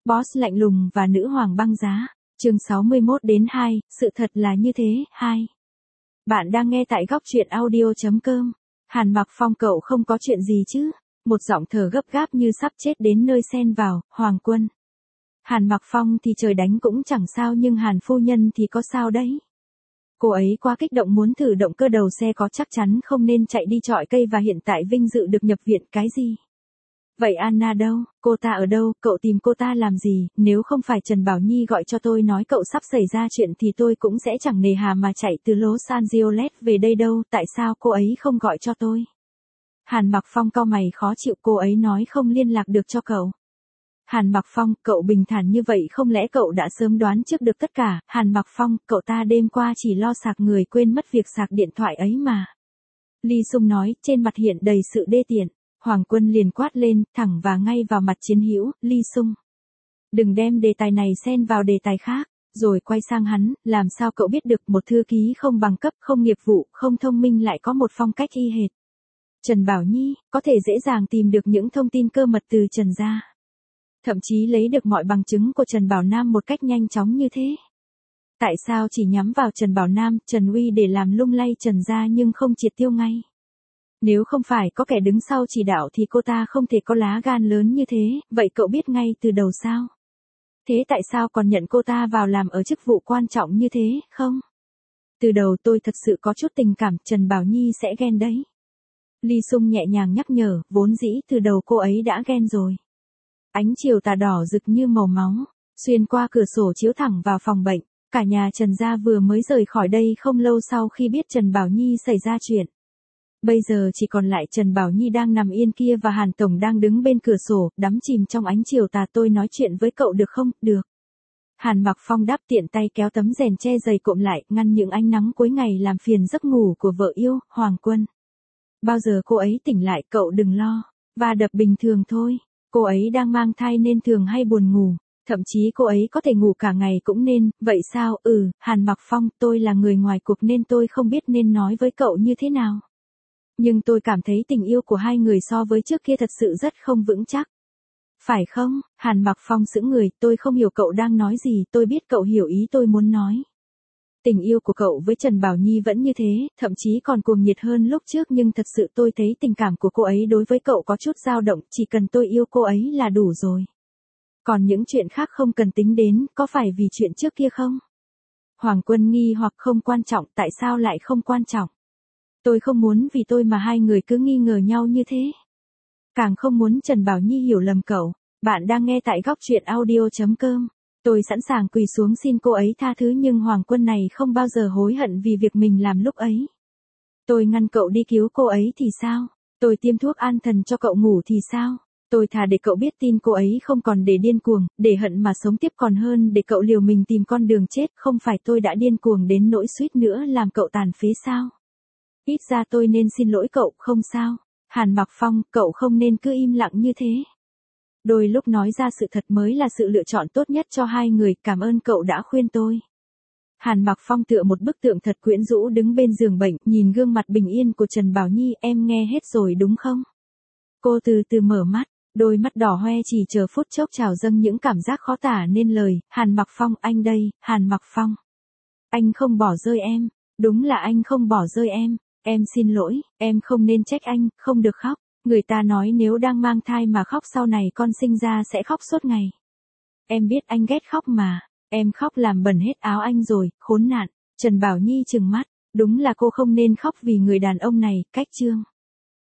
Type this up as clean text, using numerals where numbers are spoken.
Boss lạnh lùng và nữ hoàng băng giá. Chương 61-2, sự thật là như thế, 2. Bạn đang nghe tại góc truyện audio.com. Hàn Mặc Phong, cậu không có chuyện gì chứ? Một giọng thở gấp gáp như sắp chết đến nơi xen vào. Hoàng Quân. Hàn Mặc Phong thì trời đánh cũng chẳng sao, nhưng Hàn phu nhân thì có sao đấy. Cô ấy quá kích động muốn thử động cơ đầu xe, có chắc chắn không nên chạy đi chọi cây, và hiện tại vinh dự được nhập viện. Cái gì? Vậy Anna đâu? Cô ta ở đâu? Cậu tìm cô ta làm gì? Nếu không phải Trần Bảo Nhi gọi cho tôi nói cậu sắp xảy ra chuyện thì tôi cũng sẽ chẳng nề hà mà chạy từ Los Angeles về đây đâu. Tại sao cô ấy không gọi cho tôi? Hàn Mặc Phong cau mày khó chịu. Cô ấy nói không liên lạc được cho cậu. Hàn Mặc Phong, cậu bình thản như vậy không lẽ cậu đã sớm đoán trước được tất cả? Hàn Mặc Phong, cậu ta đêm qua chỉ lo sạc người, quên mất việc sạc điện thoại ấy mà. Ly Sung nói, trên mặt hiện đầy sự đê tiện. Hoàng Quân liền quát lên, thẳng và ngay vào mặt chiến hữu. Ly Sung, đừng đem đề tài này xen vào đề tài khác. Rồi quay sang hắn, làm sao cậu biết được một thư ký không bằng cấp, không nghiệp vụ, không thông minh lại có một phong cách y hệt Trần Bảo Nhi, có thể dễ dàng tìm được những thông tin cơ mật từ Trần gia. Thậm chí lấy được mọi bằng chứng của Trần Bảo Nam một cách nhanh chóng như thế. Tại sao chỉ nhắm vào Trần Bảo Nam, Trần Uy để làm lung lay Trần gia nhưng không triệt tiêu ngay? Nếu không phải có kẻ đứng sau chỉ đạo thì cô ta không thể có lá gan lớn như thế, vậy cậu biết ngay từ đầu sao? Thế tại sao còn nhận cô ta vào làm ở chức vụ quan trọng như thế, không? Từ đầu tôi thật sự có chút tình cảm, Trần Bảo Nhi sẽ ghen đấy. Ly Sung nhẹ nhàng nhắc nhở, vốn dĩ từ đầu cô ấy đã ghen rồi. Ánh chiều tà đỏ rực như màu máu, xuyên qua cửa sổ chiếu thẳng vào phòng bệnh. Cả nhà Trần gia vừa mới rời khỏi đây không lâu sau khi biết Trần Bảo Nhi xảy ra chuyện. Bây giờ chỉ còn lại Trần Bảo Nhi đang nằm yên kia và Hàn Tổng đang đứng bên cửa sổ, đắm chìm trong ánh chiều tà. Tôi nói chuyện với cậu được không? Được. Hàn Mặc Phong đáp, tiện tay kéo tấm rèm che dày cộm lại, ngăn những ánh nắng cuối ngày làm phiền giấc ngủ của vợ yêu. Hoàng Quân. Bao giờ cô ấy tỉnh lại cậu đừng lo. Và đập bình thường thôi. Cô ấy đang mang thai nên thường hay buồn ngủ. Thậm chí cô ấy có thể ngủ cả ngày cũng nên. Vậy sao? Hàn Mặc Phong, tôi là người ngoài cuộc nên tôi không biết nên nói với cậu như thế nào. Nhưng tôi cảm thấy tình yêu của hai người so với trước kia thật sự rất không vững chắc. Phải không? Hàn Mặc Phong sững người, tôi không hiểu cậu đang nói gì, tôi biết cậu hiểu ý tôi muốn nói. Tình yêu của cậu với Trần Bảo Nhi vẫn như thế, thậm chí còn cuồng nhiệt hơn lúc trước, nhưng thật sự tôi thấy tình cảm của cô ấy đối với cậu có chút dao động, chỉ cần tôi yêu cô ấy là đủ rồi. Còn những chuyện khác không cần tính đến, có phải vì chuyện trước kia không? Hoàng Quân nghi hoặc, không quan trọng, tại sao lại không quan trọng? Tôi không muốn vì tôi mà hai người cứ nghi ngờ nhau như thế. Càng không muốn Trần Bảo Nhi hiểu lầm cậu. Bạn đang nghe tại góc truyện audio.com. Tôi sẵn sàng quỳ xuống xin cô ấy tha thứ, nhưng Hoàng Quân này không bao giờ hối hận vì việc mình làm lúc ấy. Tôi ngăn cậu đi cứu cô ấy thì sao? Tôi tiêm thuốc an thần cho cậu ngủ thì sao? Tôi thà để cậu biết tin cô ấy không còn để điên cuồng, để hận mà sống tiếp còn hơn để cậu liều mình tìm con đường chết. Không phải tôi đã điên cuồng đến nỗi suýt nữa làm cậu tàn phế sao? Ít ra tôi nên xin lỗi cậu, không sao? Hàn Mặc Phong, cậu không nên cứ im lặng như thế. Đôi lúc nói ra sự thật mới là sự lựa chọn tốt nhất cho hai người, cảm ơn cậu đã khuyên tôi. Hàn Mặc Phong tựa một bức tượng thật quyến rũ đứng bên giường bệnh, nhìn gương mặt bình yên của Trần Bảo Nhi. Em nghe hết rồi đúng không? Cô từ từ mở mắt, đôi mắt đỏ hoe chỉ chờ phút chốc trào dâng những cảm giác khó tả nên lời. Hàn Mặc Phong, anh đây. Hàn Mặc Phong. Anh không bỏ rơi em. Đúng là anh không bỏ rơi em. Em xin lỗi, em không nên trách anh, không được khóc. Người ta nói nếu đang mang thai mà khóc sau này con sinh ra sẽ khóc suốt ngày. Em biết anh ghét khóc mà, em khóc làm bẩn hết áo anh rồi, khốn nạn. Trần Bảo Nhi trừng mắt, đúng là cô không nên khóc vì người đàn ông này. Cách chương